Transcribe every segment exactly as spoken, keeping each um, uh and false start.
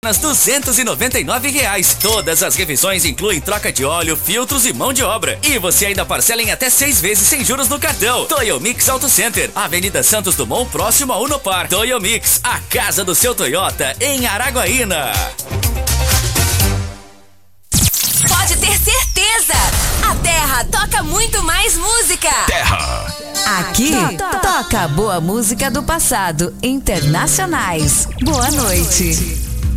duzentos e noventa e nove reais. Todas as revisões incluem troca de óleo, filtros e mão de obra. E você ainda parcela em até seis vezes sem juros no cartão. Toyomix Auto Center, Avenida Santos Dumont, próximo a Unopar. Toyomix, a casa do seu Toyota em Araguaína. Pode ter certeza, a Terra toca muito mais música. Terra. Aqui to- toca boa música do passado, internacionais. Boa noite.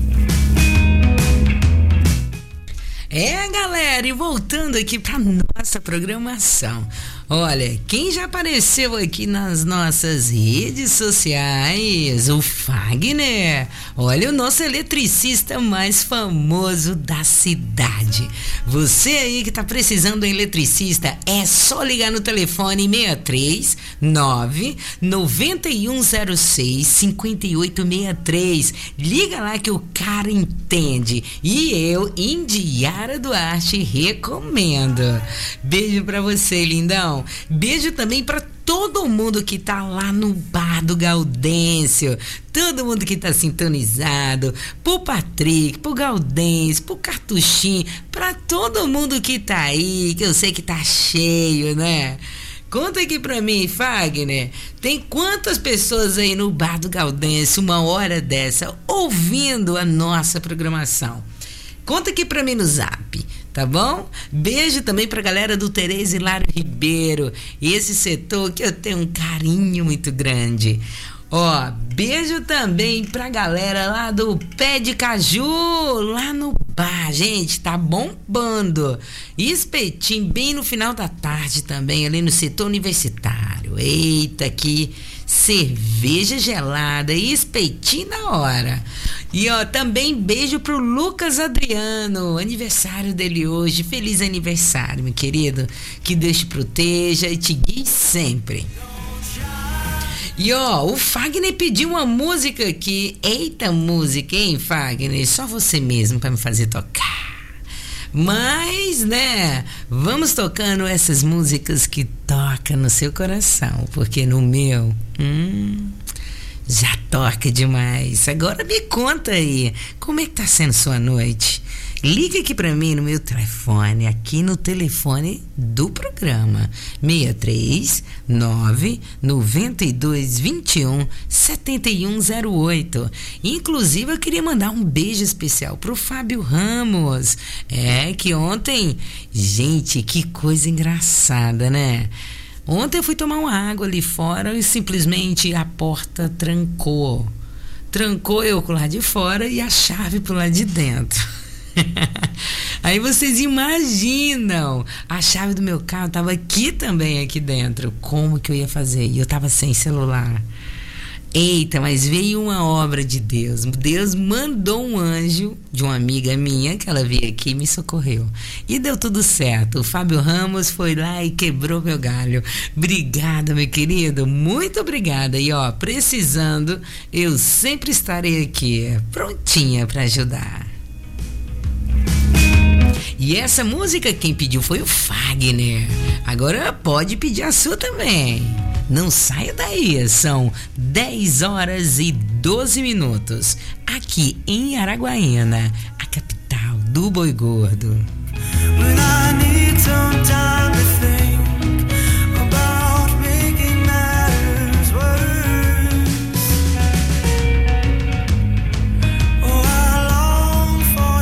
É, galera, e voltando aqui para nossa programação. Olha, quem já apareceu aqui nas nossas redes sociais? O Fagner. Olha, o nosso eletricista mais famoso da cidade. Você aí que tá precisando de um eletricista, é só ligar no telefone seis três nove, nove um zero seis, cinco oito seis três. Liga lá que o cara entende. E eu, Indiara Duarte, recomendo. Beijo pra você, lindão. Beijo também pra todo mundo que tá lá no bar do Gaudêncio, todo mundo que tá sintonizado, pro Patrick, pro Gaudêncio, pro Cartuchinho, pra todo mundo que tá aí, que eu sei que tá cheio, né? Conta aqui pra mim, Fagner, tem quantas pessoas aí no bar do Gaudêncio uma hora dessa ouvindo a nossa programação? Conta aqui pra mim no zap, tá bom? Beijo também pra galera do Tereza Hilário Ribeiro, esse setor que eu tenho um carinho muito grande. Ó, beijo também pra galera lá do Pé de Caju, lá no bar, gente, tá bombando. Espetinho bem no final da tarde também, ali no setor universitário. Eita, que cerveja gelada e espetinho na hora. E ó, também beijo pro Lucas Adriano, aniversário dele hoje. Feliz aniversário, meu querido. Que Deus te proteja e te guie sempre. E ó, o Fagner pediu uma música aqui. Eita música, hein, Fagner? Só você mesmo pra me fazer tocar. Mas, né, vamos tocando essas músicas que tocam no seu coração, porque no meu, hum, já toca demais. Agora me conta aí, como é que tá sendo sua noite? Liga aqui pra mim no meu telefone, aqui no telefone do programa, seis três nove, nove dois dois um, sete um zero oito. Inclusive eu queria mandar um beijo especial pro Fábio Ramos. É que ontem, gente, que coisa engraçada, né? Ontem eu fui tomar uma água ali fora e simplesmente a porta trancou. Trancou eu pro lado de fora e a chave pro lado de dentro. Aí vocês imaginam, a chave do meu carro tava aqui também, aqui dentro. Como que eu ia fazer? E eu tava sem celular. Eita, mas veio uma obra de Deus. Deus mandou um anjo de uma amiga minha, que ela veio aqui e me socorreu. E deu tudo certo. O Fábio Ramos foi lá e quebrou meu galho. Obrigada, meu querido. Muito obrigada. E ó, precisando, eu sempre estarei aqui, prontinha para ajudar. E essa música quem pediu foi o Fagner. Agora pode pedir a sua também. Não saia daí, são dez horas e doze minutos. Aqui em Araguaína, a capital do boi gordo. When I need some time.